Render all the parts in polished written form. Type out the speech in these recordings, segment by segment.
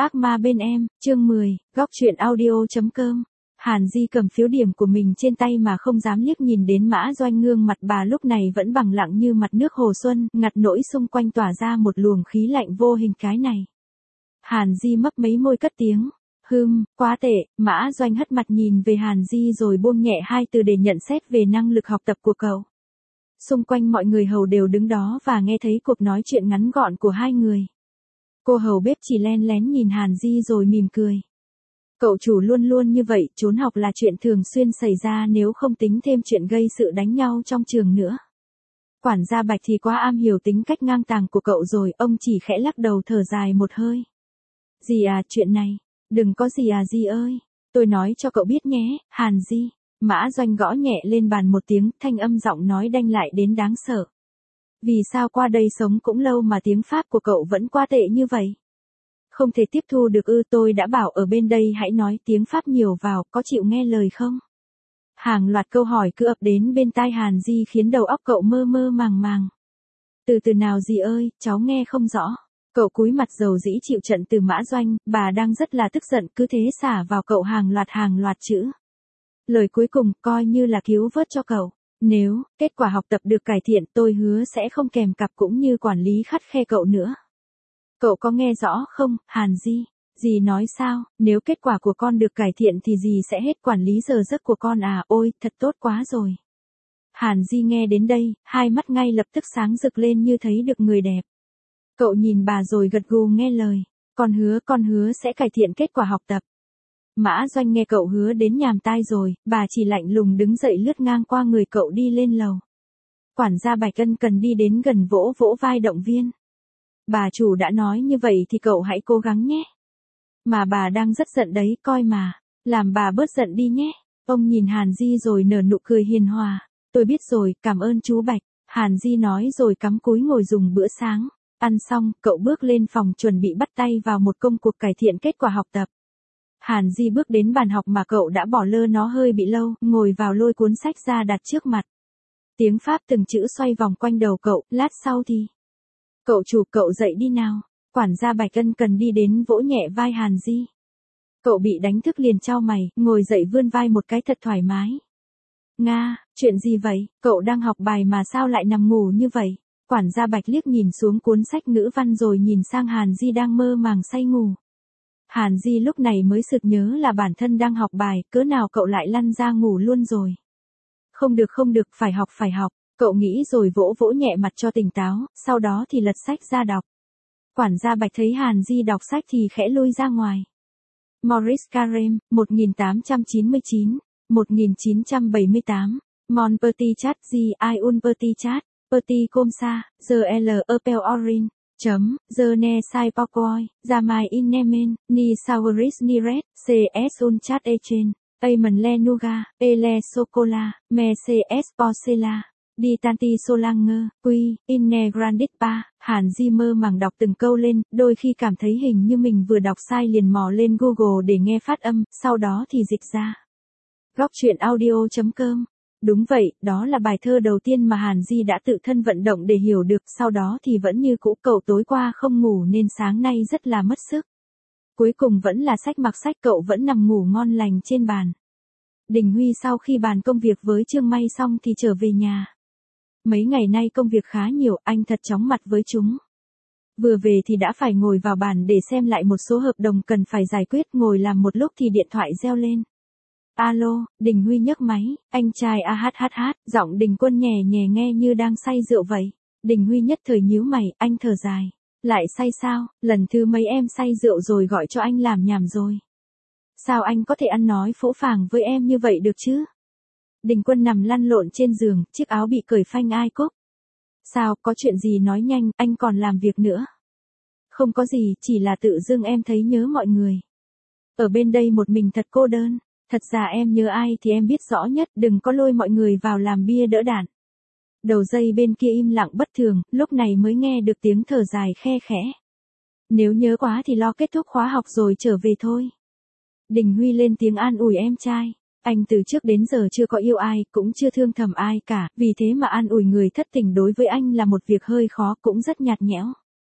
Ác ma bên em, chương 10, góc truyện audio.com. Hàn Di cầm phiếu điểm của mình trên tay mà không dám liếc nhìn đến Mã Doanh Ngương, mặt bà lúc này vẫn bằng lặng như mặt nước hồ xuân, ngặt nỗi xung quanh tỏa ra một luồng khí lạnh vô hình. Cái này. Hàn Di mấp mấy môi cất tiếng. Quá tệ. Mã Doanh hất mặt nhìn về Hàn Di rồi buông nhẹ hai từ để nhận xét về năng lực học tập của cậu. Xung quanh mọi người hầu đều đứng đó và nghe thấy cuộc nói chuyện ngắn gọn của hai người. Cô hầu bếp chỉ len lén nhìn Hàn Di rồi mỉm cười. Cậu chủ luôn luôn như vậy, trốn học là chuyện thường xuyên xảy ra nếu không tính thêm chuyện gây sự đánh nhau trong trường nữa. Quản gia Bạch thì quá am hiểu tính cách ngang tàng của cậu rồi, ông chỉ khẽ lắc đầu thở dài một hơi. Dì à, chuyện này, đừng có gì à Di ơi, tôi nói cho cậu biết nhé, Hàn Di. Mã Doanh gõ nhẹ lên bàn một tiếng, thanh âm giọng nói đanh lại đến đáng sợ. Vì sao qua đây sống cũng lâu mà tiếng Pháp của cậu vẫn qua tệ như vậy? Không thể tiếp thu được ư? Tôi đã bảo ở bên đây hãy nói tiếng Pháp nhiều vào, có chịu nghe lời không? Hàng loạt câu hỏi cứ ập đến bên tai Hàn Di khiến đầu óc cậu mơ mơ màng màng. Từ từ nào Di ơi, cháu nghe không rõ. Cậu cúi mặt dầu dĩ chịu trận từ Mã Doanh, bà đang rất là tức giận, cứ thế xả vào cậu hàng loạt chữ. Lời cuối cùng coi như là cứu vớt cho cậu. Nếu kết quả học tập được cải thiện, tôi hứa sẽ không kèm cặp cũng như quản lý khắt khe cậu nữa. Cậu có nghe rõ không, Hàn Di? Dì nói sao, nếu kết quả của con được cải thiện thì dì sẽ hết quản lý giờ giấc của con à? Ôi, thật tốt quá rồi. Hàn Di nghe đến đây, hai mắt ngay lập tức sáng rực lên như thấy được người đẹp. Cậu nhìn bà rồi gật gù nghe lời. Con hứa sẽ cải thiện kết quả học tập. Mã Doanh nghe cậu hứa đến nhàm tai rồi, bà chỉ lạnh lùng đứng dậy lướt ngang qua người cậu đi lên lầu. Quản gia Bạch ân cần đi đến gần vỗ vỗ vai động viên. Bà chủ đã nói như vậy thì cậu hãy cố gắng nhé. Mà bà đang rất giận đấy, coi mà. Làm bà bớt giận đi nhé. Ông nhìn Hàn Di rồi nở nụ cười hiền hòa. Tôi biết rồi, cảm ơn chú Bạch. Hàn Di nói rồi cắm cúi ngồi dùng bữa sáng. Ăn xong, cậu bước lên phòng chuẩn bị bắt tay vào một công cuộc cải thiện kết quả học tập. Hàn Di bước đến bàn học mà cậu đã bỏ lơ nó hơi bị lâu, ngồi vào lôi cuốn sách ra đặt trước mặt. Tiếng Pháp từng chữ xoay vòng quanh đầu cậu, lát sau thì. Cậu chủ, cậu dậy đi nào. Quản gia Bạch ân cần đi đến vỗ nhẹ vai Hàn Di. Cậu bị đánh thức liền chau mày, ngồi dậy vươn vai một cái thật thoải mái. Nga, chuyện gì vậy? Cậu đang học bài mà sao lại nằm ngủ như vậy? Quản gia Bạch liếc nhìn xuống cuốn sách ngữ văn rồi nhìn sang Hàn Di đang mơ màng say ngủ. Hàn Di lúc này mới sực nhớ là bản thân đang học bài, cớ nào cậu lại lăn ra ngủ luôn rồi. Không được, phải học. Cậu nghĩ rồi vỗ vỗ nhẹ mặt cho tỉnh táo, sau đó thì lật sách ra đọc. Quản gia Bạch thấy Hàn Di đọc sách thì khẽ lui ra ngoài. Maurice Carême, 1899, 1978, Mon petit chat gì ai un petit chat, petit comme ça, je l appelle orin. Je ne sais pas quoi, jamais in nemen, ni sauris ni red, cs un chat echen, amen le nougat, le chocolat, mais cs porcela, di tanti solange, quy, in ne grandit pa. Hàn Di mơ màng đọc từng câu lên, đôi khi cảm thấy hình như mình vừa đọc sai liền mò lên Google để nghe phát âm, sau đó thì dịch ra. Góc truyện audio.com. Đúng vậy, đó là bài thơ đầu tiên mà Hàn Di đã tự thân vận động để hiểu được, sau đó thì vẫn như cũ, cậu tối qua không ngủ nên sáng nay rất là mất sức. Cuối cùng vẫn là sách mặc sách, cậu vẫn nằm ngủ ngon lành trên bàn. Đình Huy sau khi bàn công việc với Trương May xong thì trở về nhà. Mấy ngày nay công việc khá nhiều, anh thật chóng mặt với chúng. Vừa về thì đã phải ngồi vào bàn để xem lại một số hợp đồng cần phải giải quyết, ngồi làm một lúc thì điện thoại reo lên. Alo, Đình Huy nhấc máy, anh trai hát, giọng Đình Quân nhẹ nhẹ nghe như đang say rượu vậy. Đình Huy nhất thời nhíu mày, anh thở dài. Lại say sao, lần thứ mấy em say rượu rồi gọi cho anh làm nhảm rồi. Sao anh có thể ăn nói phũ phàng với em như vậy được chứ? Đình Quân nằm lăn lộn trên giường, chiếc áo bị cởi phanh ai cúc. Sao, có chuyện gì nói nhanh, anh còn làm việc nữa. Không có gì, chỉ là tự dưng em thấy nhớ mọi người. Ở bên đây một mình thật cô đơn. Thật ra em nhớ ai thì em biết rõ nhất, đừng có lôi mọi người vào làm bia đỡ đạn. Đầu dây bên kia im lặng bất thường, lúc này mới nghe được tiếng thở dài khe khẽ. Nếu nhớ quá thì lo kết thúc khóa học rồi trở về thôi. Đình Huy lên tiếng an ủi em trai. Anh từ trước đến giờ chưa có yêu ai, cũng chưa thương thầm ai cả, vì thế mà an ủi người thất tình đối với anh là một việc hơi khó, cũng rất nhạt nhẽo.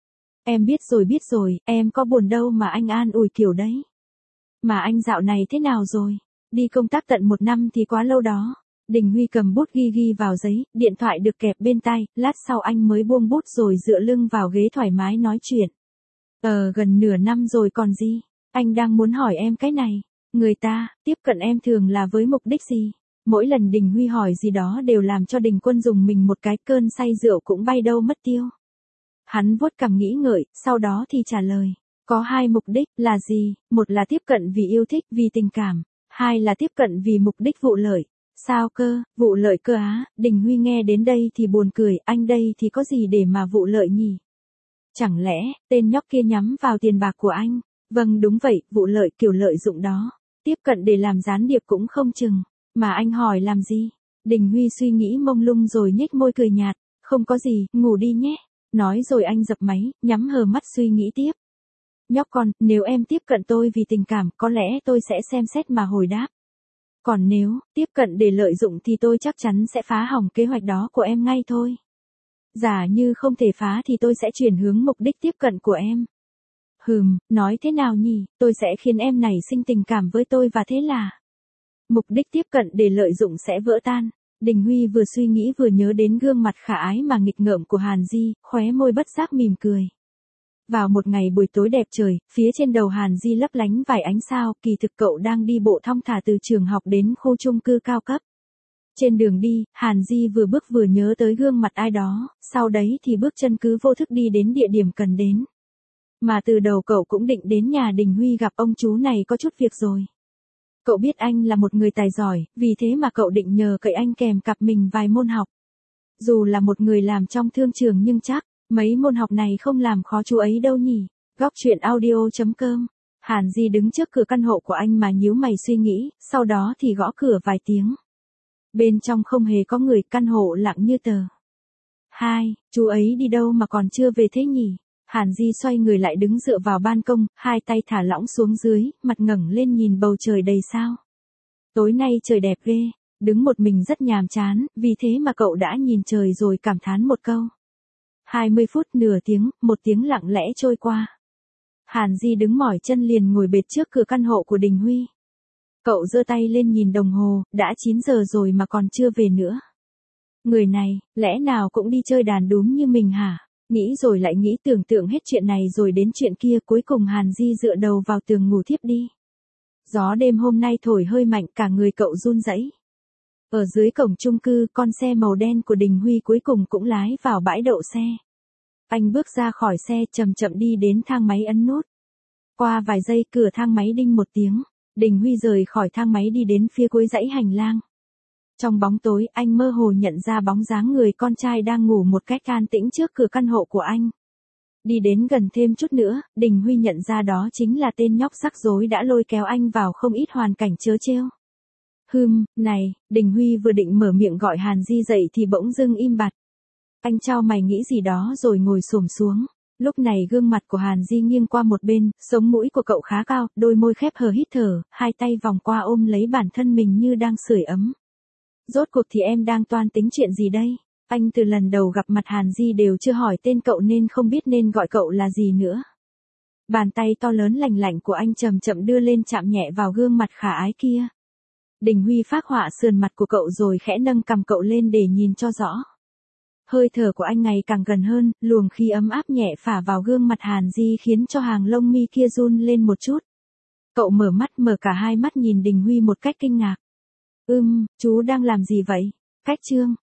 Em biết rồi, em có buồn đâu mà anh an ủi kiểu đấy. Mà anh dạo này thế nào rồi? Đi công tác tận 1 năm thì quá lâu đó. Đình Huy cầm bút ghi vào giấy, điện thoại được kẹp bên tai, lát sau anh mới buông bút rồi dựa lưng vào ghế thoải mái nói chuyện. Gần nửa năm rồi còn gì, anh đang muốn hỏi em cái này. Người ta, tiếp cận em thường là với mục đích gì? Mỗi lần Đình Huy hỏi gì đó đều làm cho Đình Quân dùng mình một cái, cơn say rượu cũng bay đâu mất tiêu. Hắn vuốt cằm nghĩ ngợi, sau đó thì trả lời. Có 2 mục đích, là gì? Một là tiếp cận vì yêu thích, vì tình cảm. 2 là tiếp cận vì mục đích vụ lợi. Sao cơ, vụ lợi cơ á? Đình Huy nghe đến đây thì buồn cười, anh đây thì có gì để mà vụ lợi nhỉ? Chẳng lẽ, tên nhóc kia nhắm vào tiền bạc của anh? Vâng đúng vậy, vụ lợi kiểu lợi dụng đó. Tiếp cận để làm gián điệp cũng không chừng. Mà anh hỏi làm gì? Đình Huy suy nghĩ mông lung rồi nhếch môi cười nhạt. Không có gì, ngủ đi nhé. Nói rồi anh dập máy, nhắm hờ mắt suy nghĩ tiếp. Nhóc con, nếu em tiếp cận tôi vì tình cảm, có lẽ tôi sẽ xem xét mà hồi đáp. Còn nếu tiếp cận để lợi dụng thì tôi chắc chắn sẽ phá hỏng kế hoạch đó của em ngay thôi. Giả như không thể phá thì tôi sẽ chuyển hướng mục đích tiếp cận của em. Nói thế nào nhỉ, tôi sẽ khiến em nảy sinh tình cảm với tôi và thế là mục đích tiếp cận để lợi dụng sẽ vỡ tan. Đình Huy vừa suy nghĩ vừa nhớ đến gương mặt khả ái mà nghịch ngợm của Hàn Di, khóe môi bất giác mỉm cười. Vào một ngày buổi tối đẹp trời, phía trên đầu Hàn Di lấp lánh vài ánh sao, kỳ thực cậu đang đi bộ thong thả từ trường học đến khu chung cư cao cấp. Trên đường đi, Hàn Di vừa bước vừa nhớ tới gương mặt ai đó, sau đấy thì bước chân cứ vô thức đi đến địa điểm cần đến. Mà từ đầu cậu cũng định đến nhà Đình Huy gặp ông chú này có chút việc rồi. Cậu biết anh là một người tài giỏi, vì thế mà cậu định nhờ cậy anh kèm cặp mình vài môn học. Dù là một người làm trong thương trường nhưng chắc, mấy môn học này không làm khó chú ấy đâu nhỉ. Góc truyện audio.com. Hàn Di đứng trước cửa căn hộ của anh mà nhíu mày suy nghĩ, sau đó thì gõ cửa vài tiếng. Bên trong không hề có người, căn hộ lặng như tờ. Chú ấy đi đâu mà còn chưa về thế nhỉ? Hàn Di xoay người lại đứng dựa vào ban công, hai tay thả lỏng xuống dưới, mặt ngẩng lên nhìn bầu trời đầy sao. Tối nay trời đẹp ghê, đứng một mình rất nhàm chán, vì thế mà cậu đã nhìn trời rồi cảm thán một câu. 20 phút, nửa tiếng, 1 tiếng lặng lẽ trôi qua. Hàn Di đứng mỏi chân liền ngồi bệt trước cửa căn hộ của Đình Huy. Cậu giơ tay lên nhìn đồng hồ, đã 9 giờ rồi mà còn chưa về nữa. Người này, lẽ nào cũng đi chơi đàn đúm như mình hả? Nghĩ rồi lại nghĩ, tưởng tượng hết chuyện này rồi đến chuyện kia, cuối cùng Hàn Di dựa đầu vào tường ngủ thiếp đi. Gió đêm hôm nay thổi hơi mạnh, cả người cậu run rẩy. Ở dưới cổng chung cư, con xe màu đen của Đình Huy cuối cùng cũng lái vào bãi đậu xe. Anh bước ra khỏi xe, chậm chậm đi đến thang máy ấn nút. Qua vài giây, cửa thang máy đinh một tiếng. Đình Huy rời khỏi thang máy đi đến phía cuối dãy hành lang. Trong bóng tối, anh mơ hồ nhận ra bóng dáng người con trai đang ngủ một cách an tĩnh trước cửa căn hộ của anh. Đi đến gần thêm chút nữa, Đình Huy nhận ra đó chính là tên nhóc rắc rối đã lôi kéo anh vào không ít hoàn cảnh trớ trêu. Này, Đình Huy vừa định mở miệng gọi Hàn Di dậy thì bỗng dưng im bặt. Anh chau mày nghĩ gì đó rồi ngồi xổm xuống. Lúc này gương mặt của Hàn Di nghiêng qua một bên, sống mũi của cậu khá cao, đôi môi khép hờ hít thở, hai tay vòng qua ôm lấy bản thân mình như đang sưởi ấm. Rốt cuộc thì em đang toan tính chuyện gì đây? Anh từ lần đầu gặp mặt Hàn Di đều chưa hỏi tên cậu nên không biết nên gọi cậu là gì nữa. Bàn tay to lớn lành lạnh của anh chậm chậm đưa lên chạm nhẹ vào gương mặt khả ái kia. Đình Huy phác họa sườn mặt của cậu rồi khẽ nâng cằm cậu lên để nhìn cho rõ. Hơi thở của anh ngày càng gần hơn, luồng khí ấm áp nhẹ phả vào gương mặt Hàn Di khiến cho hàng lông mi kia run lên một chút. Cậu mở cả hai mắt nhìn Đình Huy một cách kinh ngạc. Chú đang làm gì vậy? Cách chương.